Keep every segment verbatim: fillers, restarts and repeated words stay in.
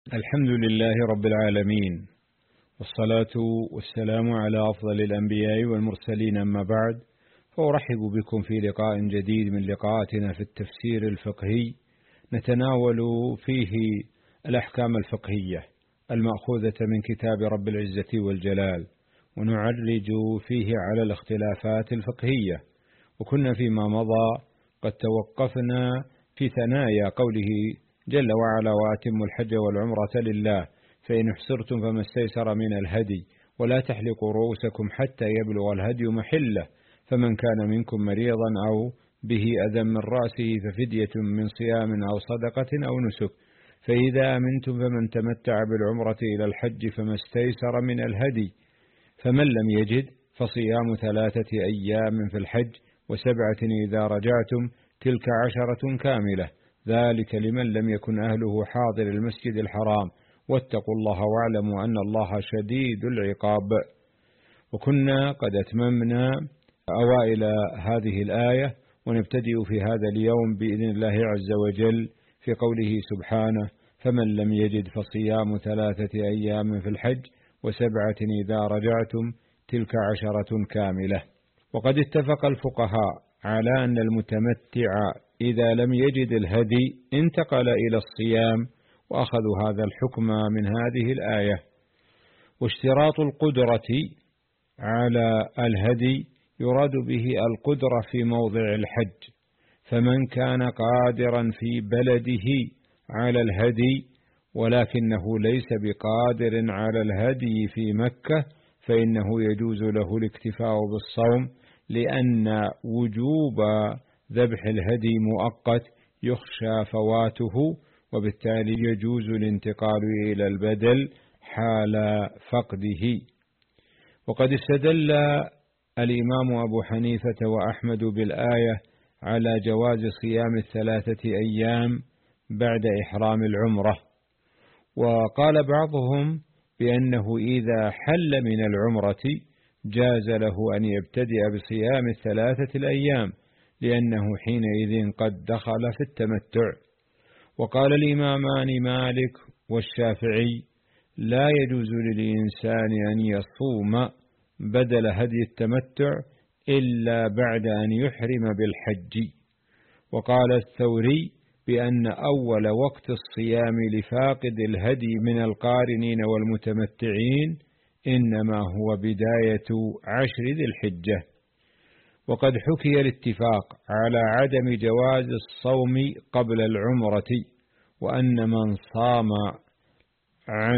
الحمد لله رب العالمين، والصلاة والسلام على أفضل الأنبياء والمرسلين، أما بعد، فأرحب بكم في لقاء جديد من لقاءاتنا في التفسير الفقهي، نتناول فيه الأحكام الفقهية المأخوذة من كتاب رب العزة والجلال، ونعرج فيه على الاختلافات الفقهية. وكنا فيما مضى قد توقفنا في ثنايا قوله جل وعلا: وأتموا الحج والعمرة لله فإن احصرتم فما استيسر من الهدي ولا تحلقوا رؤوسكم حتى يبلغ الهدي محله، فمن كان منكم مريضا أو به أذى من رأسه ففدية من صيام أو صدقة أو نسك، فإذا أمنتم فمن تمتع بالعمرة إلى الحج فما استيسر من الهدي، فمن لم يجد فصيام ثلاثة أيام في الحج وسبعة إذا رجعتم تلك عشرة كاملة، ذلك لمن لم يكن أهله حاضر المسجد الحرام، واتقوا الله واعلموا أن الله شديد العقاب. وكنا قد أتممنا أوائل هذه الآية، ونبتدئ في هذا اليوم بإذن الله عز وجل في قوله سبحانه: فمن لم يجد فصيام ثلاثة أيام في الحج وسبعة إذا رجعتم تلك عشرة كاملة. وقد اتفق الفقهاء على أن المتمتع إذا لم يجد الهدي انتقل إلى الصيام، وأخذوا هذا الحكم من هذه الآية. واشتراط القدرة على الهدي يراد به القدرة في موضع الحج، فمن كان قادرا في بلده على الهدي ولكنه ليس بقادر على الهدي في مكة فإنه يجوز له الاكتفاء بالصوم، لأن وجوب ذبح الهدي مؤقت يخشى فواته، وبالتالي يجوز الانتقال إلى البدل حال فقده. وقد استدل الإمام أبو حنيفة وأحمد بالآية على جواز صيام الثلاثة أيام بعد إحرام العمرة، وقال بعضهم بأنه إذا حل من العمرة جاز له أن يبتدئ بصيام الثلاثة الأيام، لأنه حينئذ قد دخل في التمتع. وقال الإمامان مالك والشافعي: لا يجوز للإنسان أن يصوم بدل هدي التمتع إلا بعد أن يحرم بالحج. وقال الثوري بأن أول وقت الصيام لفاقد الهدي من القارنين والمتمتعين إنما هو بداية عشر ذي الحجة. وقد حكي الاتفاق على عدم جواز الصوم قبل العمرة، وأن من صام عن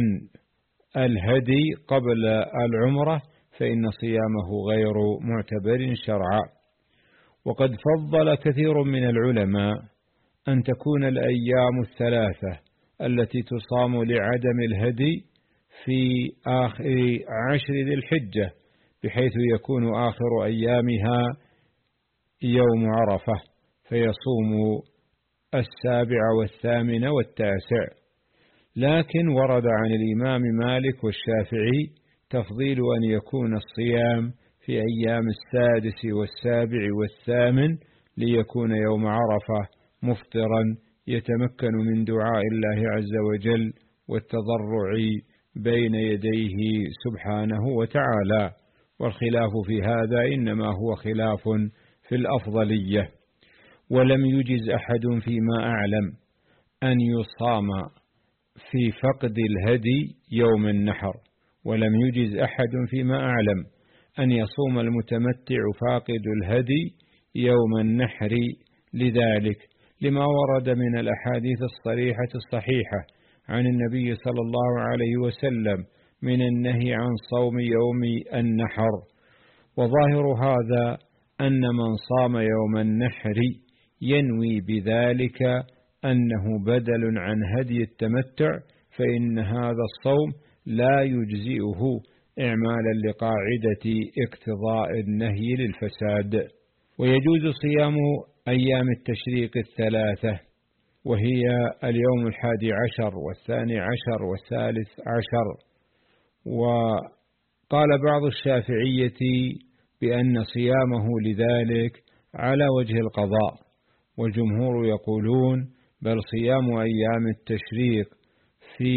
الهدي قبل العمرة فإن صيامه غير معتبر شرعا. وقد فضل كثير من العلماء أن تكون الأيام الثلاثة التي تصام لعدم الهدي في آخر عشر ذي الحجة، بحيث يكون آخر أيامها يوم عرفة، فيصوم السابع والثامن والتاسع. لكن ورد عن الإمام مالك والشافعي تفضيل أن يكون الصيام في أيام السادس والسابع والثامن، ليكون يوم عرفة مفطرا يتمكن من دعاء الله عز وجل والتضرع بين يديه سبحانه وتعالى. والخلاف في هذا إنما هو خلاف في الأفضلية. ولم يجز أحد فيما أعلم أن يصام في فقد الهدي يوم النحر، ولم يجز أحد فيما أعلم أن يصوم المتمتع فاقد الهدي يوم النحر، لذلك لما ورد من الأحاديث الصريحة الصحيحة عن النبي صلى الله عليه وسلم من النهي عن صوم يوم النحر. وظاهر هذا أن من صام يوم النحر ينوي بذلك أنه بدل عن هدي التمتع، فإن هذا الصوم لا يجزئه إعمالا لقاعدة اقتضاء النهي للفساد. ويجوز صيام أيام التشريق الثلاثة، وهي اليوم الحادي عشر والثاني عشر والثالث عشر. وقال بعض الشافعية بأن صيامه لذلك على وجه القضاء، والجمهور يقولون بل صيام أيام التشريق في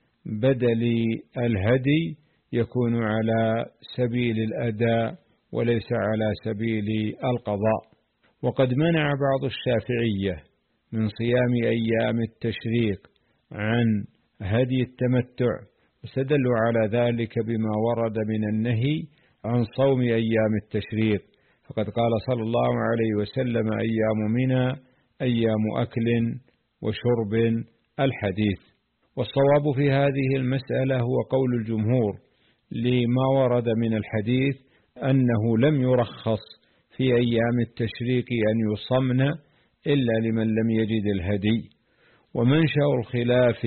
بدل الهدي يكون على سبيل الأداء وليس على سبيل القضاء. وقد منع بعض الشافعية من صيام أيام التشريق عن هدي التمتع، واستدلوا على ذلك بما ورد من النهي عن صوم أيام التشريق، فقد قال صلى الله عليه وسلم: أيام منى أيام أكل وشرب الحديث. والصواب في هذه المسألة هو قول الجمهور لما ورد من الحديث أنه لم يرخص في أيام التشريق أن يصمن إلا لمن لم يجد الهدي. ومنشأ الخلاف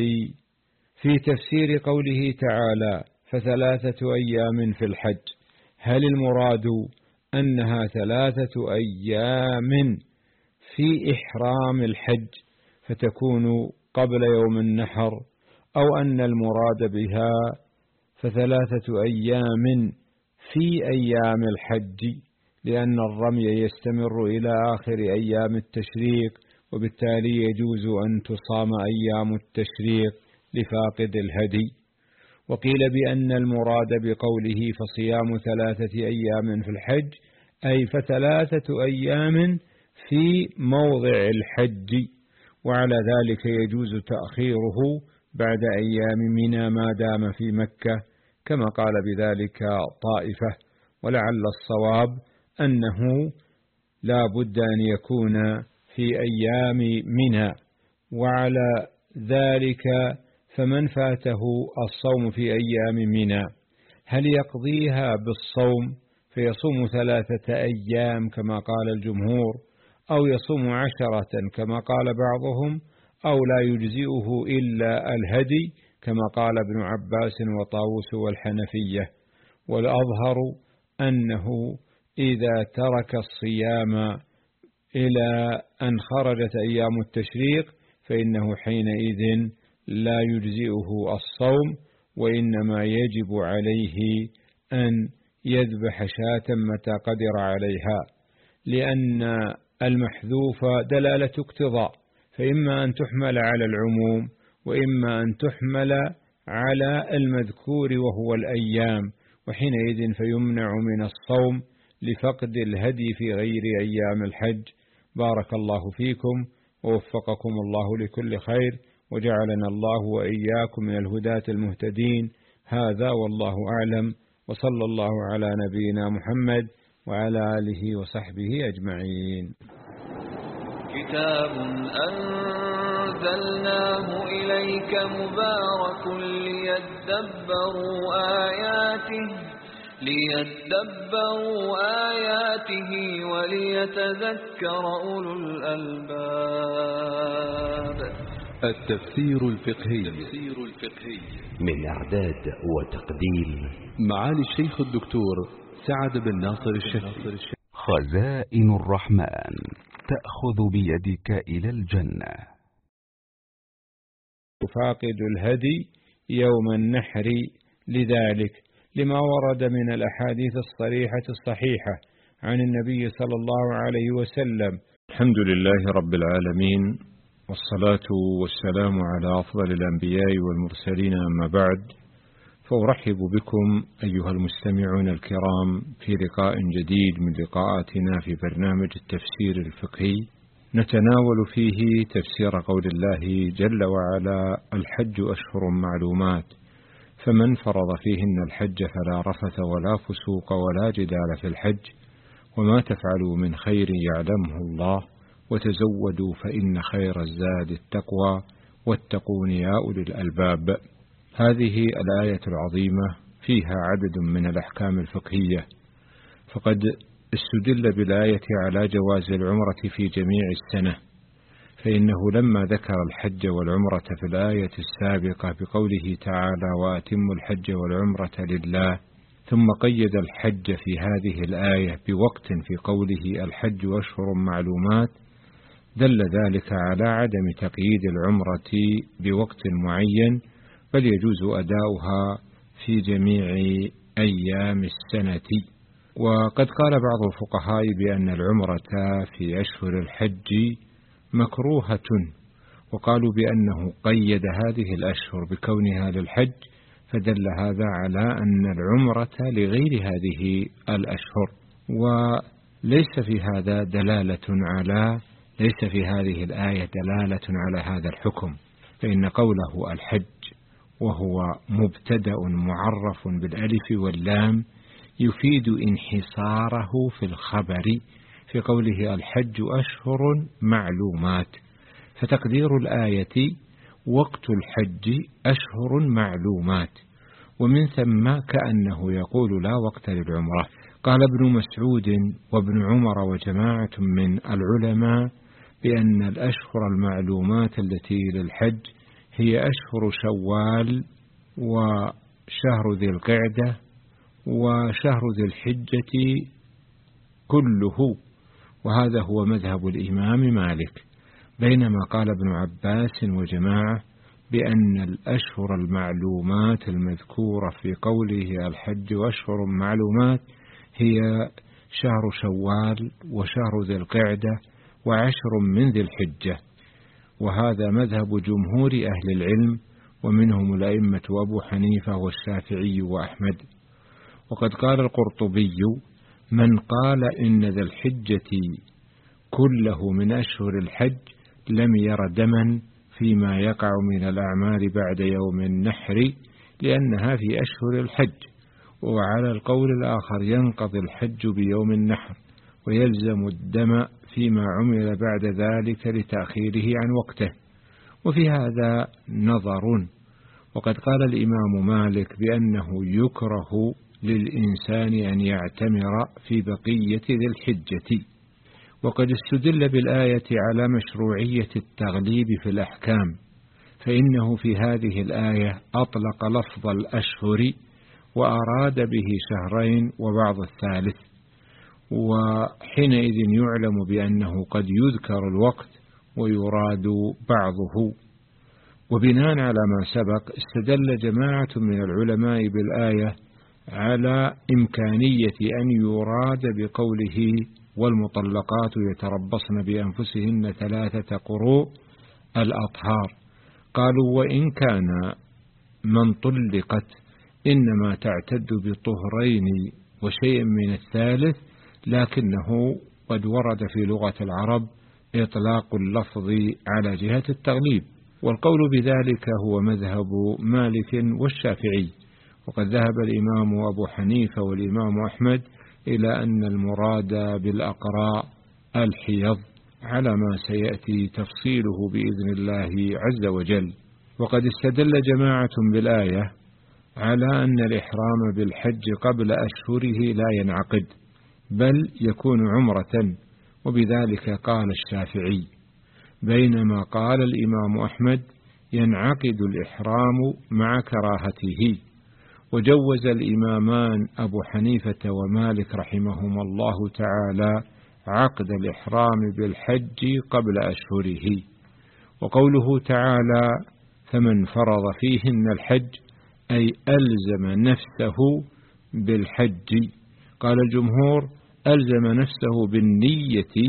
في تفسير قوله تعالى: فثلاثة أيام في الحج، هل المراد أنها ثلاثة أيام في إحرام الحج فتكون قبل يوم النحر، أو أن المراد بها فثلاثة أيام في أيام الحج لأن الرمي يستمر إلى آخر أيام التشريق، وبالتالي يجوز أن تصام أيام التشريق لفاقد الهدي. وقيل بأن المراد بقوله فصيام ثلاثة أيام في الحج أي فثلاثة أيام في موضع الحج، وعلى ذلك يجوز تأخيره بعد أيام منى ما دام في مكة، كما قال بذلك طائفة. ولعل الصواب أنه لا بد أن يكون في أيام منى. وعلى ذلك فمن فاته الصوم في أيام منى هل يقضيها بالصوم فيصوم ثلاثة أيام كما قال الجمهور، أو يصوم عشرة كما قال بعضهم، أو لا يجزئه إلا الهدي كما قال ابن عباس وطاووس والحنفية؟ والأظهر أنه إذا ترك الصيام إلى أن خرجت أيام التشريق فإنه حينئذ لا يجزئه الصوم، وإنما يجب عليه أن يذبح شاة متى قدر عليها، لأن المحذوف دلالة اقتضاء، فإما أن تحمل على العموم وإما أن تحمل على المذكور وهو الأيام، وحينئذ فيمنع من الصوم لفقد الهدي في غير أيام الحج. بارك الله فيكم ووفقكم الله لكل خير، وجعلنا الله وإياكم من الهداة المهتدين. هذا والله أعلم، وصلى الله على نبينا محمد وعلى آله وصحبه أجمعين. كتاب أنزلناه إليك مبارك ليدبروا آياته ليدبروا آياته وليتذكر أولو الألباب. التفسير الفقهي من إعداد وتقديم معالي الشيخ الدكتور سعد بن ناصر الشهري. خزائن الرحمن تأخذ بيدك إلى الجنة. فاقد الهدي يوم النحر لذلك لما ورد من الأحاديث الصريحة الصحيحة عن النبي صلى الله عليه وسلم. الحمد لله رب العالمين، والصلاة والسلام على أفضل الأنبياء والمرسلين، أما بعد، فأرحب بكم أيها المستمعون الكرام في لقاء جديد من لقاءاتنا في برنامج التفسير الفقهي، نتناول فيه تفسير قول الله جل وعلا: الحج أشهر معلومات، فمن فرض فيهن الحج فلا رفث ولا فسوق ولا جدال في الحج، وما تفعلوا من خير يعلمه الله، وتزودوا فإن خير الزاد التقوى، واتقون يا أولي الألباب. هذه الآية العظيمة فيها عدد من الأحكام الفقهية، فقد استدل بالآية على جواز العمرة في جميع السنة، فإنه لما ذكر الحج والعمرة في الآية السابقة بقوله تعالى: وأتموا الحج والعمرة لله، ثم قيد الحج في هذه الآية بوقت في قوله الحج أشهر معلومات، دل ذلك على عدم تقييد العمرة بوقت معين، بل يجوز أداؤها في جميع أيام السنة. وقد قال بعض الفقهاء بأن العمرة في أشهر الحج مكروهة، وقالوا بأنه قيد هذه الأشهر بكونها للحج، فدل هذا على أن العمرة لغير هذه الأشهر. وليس في هذا دلالة على ليس في هذه الآية دلالة على هذا الحكم، فإن قوله الحج وهو مبتدأ معرف بالألف واللام يفيد انحصاره في الخبر في قوله الحج أشهر معلومات، فتقدير الآية وقت الحج أشهر معلومات، ومن ثم كأنه يقول لا وقت للعمرة. قال ابن مسعود وابن عمر وجماعة من العلماء بأن الأشهر المعلومات التي للحج هي أشهر شوال وشهر ذي القعدة وشهر ذي الحجة كله، وهذا هو مذهب الإمام مالك، بينما قال ابن عباس وجماعة بأن الأشهر المعلومات المذكورة في قوله الحج أشهر معلومات هي شهر شوال وشهر ذي القعدة وعشر من ذي الحجة، وهذا مذهب جمهور أهل العلم، ومنهم الأئمة أبو حنيفة والشافعي وأحمد. وقد قال القرطبي من قال إن ذا الحجة كله من أشهر الحج لم ير دما فيما يقع من الأعمال بعد يوم النحر، لأنها في أشهر الحج. وعلى القول الآخر ينقضي الحج بيوم النحر ويلزم الدم فيما عمل بعد ذلك لتأخيره عن وقته، وفي هذا نظر. وقد قال الإمام مالك بأنه يكره للإنسان أن يعتمر في بقية ذي الحجة. وقد استدل بالآية على مشروعية التغليب في الأحكام، فإنه في هذه الآية أطلق لفظ الأشهر وأراد به شهرين وبعض الثالث، وحينئذ يعلم بأنه قد يذكر الوقت ويراد بعضه. وبناء على ما سبق استدل جماعة من العلماء بالآية على إمكانية أن يراد بقوله والمطلقات يتربصن بأنفسهن ثلاثة قروء الأطهار. قالوا وإن كان من طلقت إنما تعتد بطهرين وشيء من الثالث، لكنه قد ورد في لغة العرب إطلاق اللفظ على جهة التغليب، والقول بذلك هو مذهب مالك والشافعي. وقد ذهب الإمام أبو حنيفة والإمام أحمد إلى أن المراد بالأقراء الحيض، على ما سيأتي تفصيله بإذن الله عز وجل. وقد استدل جماعة بالآية على أن الإحرام بالحج قبل أشهره لا ينعقد، بل يكون عمرة، وبذلك قال الشافعي، بينما قال الإمام أحمد ينعقد الإحرام مع كراهته. وجوز الإمامان أبو حنيفة ومالك رحمهما الله تعالى عقد الإحرام بالحج قبل أشهره. وقوله تعالى فمن فرض فيهن الحج أي ألزم نفسه بالحج. قال الجمهور ألزم نفسه بالنية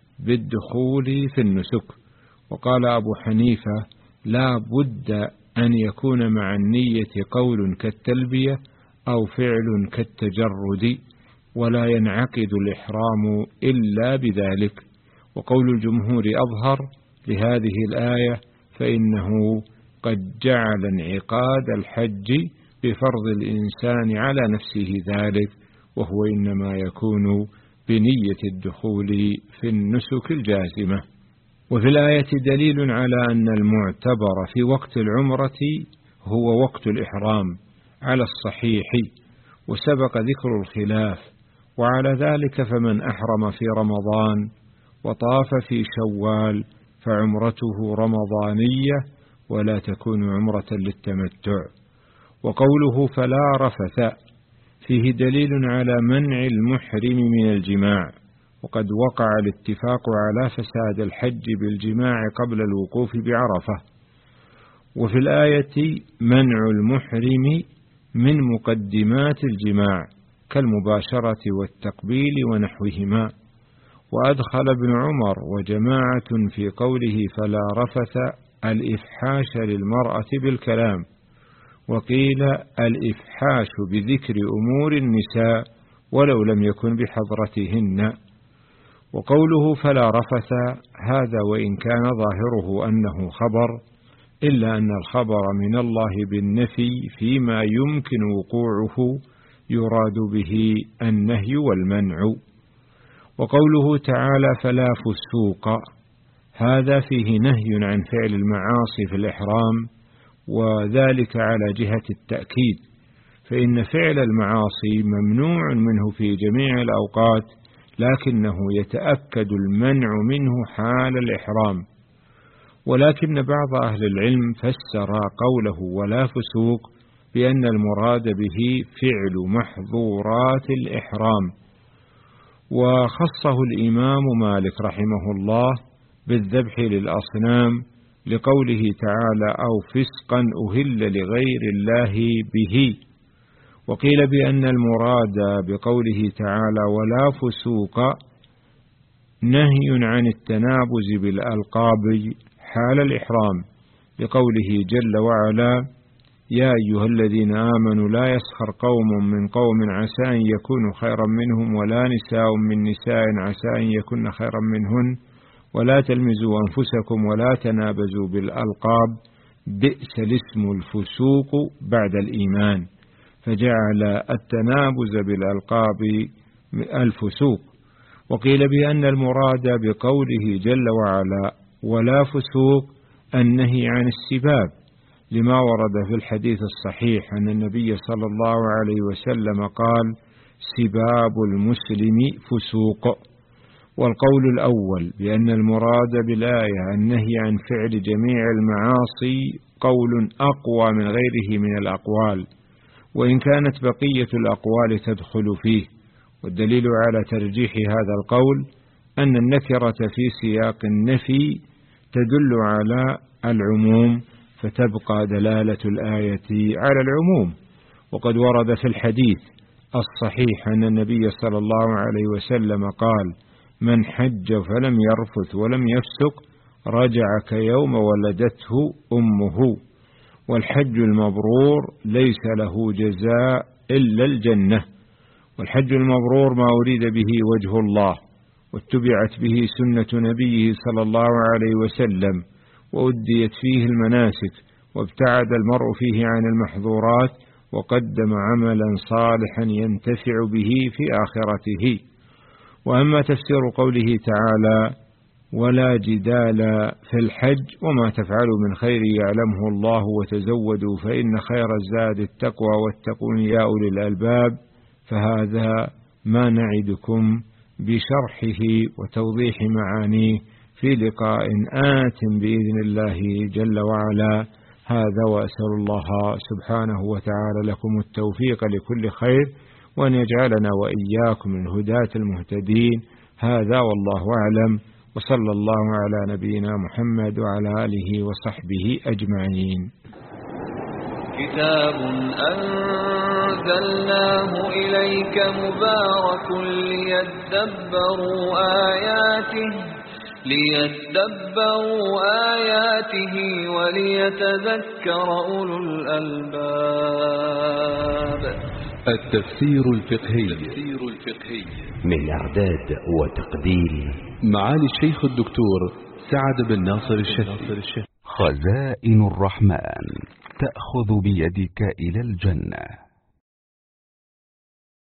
بالدخول في النسك. وقال أبو حنيفة لا بد أن يكون مع النية قول كالتلبية أو فعل كالتجرد، ولا ينعقد الإحرام إلا بذلك. وقول الجمهور أظهر لهذه الآية، فإنه قد جعل انعقاد الحج بفرض الإنسان على نفسه ذلك، وهو إنما يكون بنية الدخول في النسك الجازمة. وفي الآية دليل على أن المعتبر في وقت العمرة هو وقت الإحرام على الصحيح، وسبق ذكر الخلاف. وعلى ذلك فمن أحرم في رمضان وطاف في شوال فعمرته رمضانية ولا تكون عمرة للتمتع. وقوله فلا رفث فيه دليل على منع المحرم من الجماع، وقد وقع الاتفاق على فساد الحج بالجماع قبل الوقوف بعرفة. وفي الآية منع المحرم من مقدمات الجماع كالمباشرة والتقبيل ونحوهما. وأدخل ابن عمر وجماعة في قوله فلا رفث الإفحاش للمرأة بالكلام، وقيل الإفحاش بذكر أمور النساء ولو لم يكن بحضرتهن. وقوله فلا رفث، هذا وإن كان ظاهره أنه خبر، إلا أن الخبر من الله بالنفي فيما يمكن وقوعه يراد به النهي والمنع. وقوله تعالى فلا فسوق، هذا فيه نهي عن فعل المعاصي في الإحرام، وذلك على جهة التأكيد، فإن فعل المعاصي ممنوع منه في جميع الأوقات، لكنه يتأكد المنع منه حال الإحرام. ولكن بعض أهل العلم فسر قوله ولا فسوق بأن المراد به فعل محظورات الإحرام، وخصه الإمام مالك رحمه الله بالذبح للأصنام لقوله تعالى أو فسقا أهل لغير الله به. وقيل بأن المراد بقوله تعالى ولا فسوق نهي عن التنابز بالألقاب حال الإحرام، لقوله جل وعلا يا أيها الذين آمنوا لا يسخر قوم من قوم عسى أن يكونوا خيرا منهم ولا نساء من نساء عسى أن يكن خيرا منهن ولا تلمزوا أنفسكم ولا تنابزوا بالألقاب بئس الاسم الفسوق بعد الإيمان، فجعل التنابز بالألقاب الفسوق. وقيل بأن المراد بقوله جل وعلا ولا فسوق النهي عن السباب، لما ورد في الحديث الصحيح أن النبي صلى الله عليه وسلم قال سباب المسلم فسوق. والقول الأول بأن المراد بالآية النهي عن فعل جميع المعاصي قول أقوى من غيره من الأقوال، وإن كانت بقية الأقوال تدخل فيه. والدليل على ترجيح هذا القول أن النكرة في سياق النفي تدل على العموم، فتبقى دلالة الآية على العموم. وقد ورد في الحديث الصحيح أن النبي صلى الله عليه وسلم قال من حج فلم يرفث ولم يفسق رجع كيوم ولدته أمه، والحج المبرور ليس له جزاء إلا الجنة. والحج المبرور ما أريد به وجه الله، واتبعت به سنة نبيه صلى الله عليه وسلم، وأديت فيه المناسك، وابتعد المرء فيه عن المحظورات، وقدم عملا صالحا ينتفع به في آخرته. وأما تفسير قوله تعالى ولا جدال في الحج وما تفعلوا من خير يعلمه الله وتزودوا فإن خير الزاد التقوى واتقون يا أولي الألباب، فهذا ما نعدكم بشرحه وتوضيح معانيه في لقاء آت بإذن الله جل وعلا. هذا وأسأل الله سبحانه وتعالى لكم التوفيق لكل خير، وأن يجعلنا وإياكم من الهداة المهتدين. هذا والله أعلم، وصلى الله على نبينا محمد وعلى آله وصحبه أجمعين. كتاب أنزلناه إليك مبارك ليدبروا آياته ليدبروا آياته وليتذكر أولو الألباب. التفسير الفقهي من إعداد وتقديم معالي الشيخ الدكتور سعد بن ناصر الشهري. خزائن الرحمن تأخذ بيدك إلى الجنة.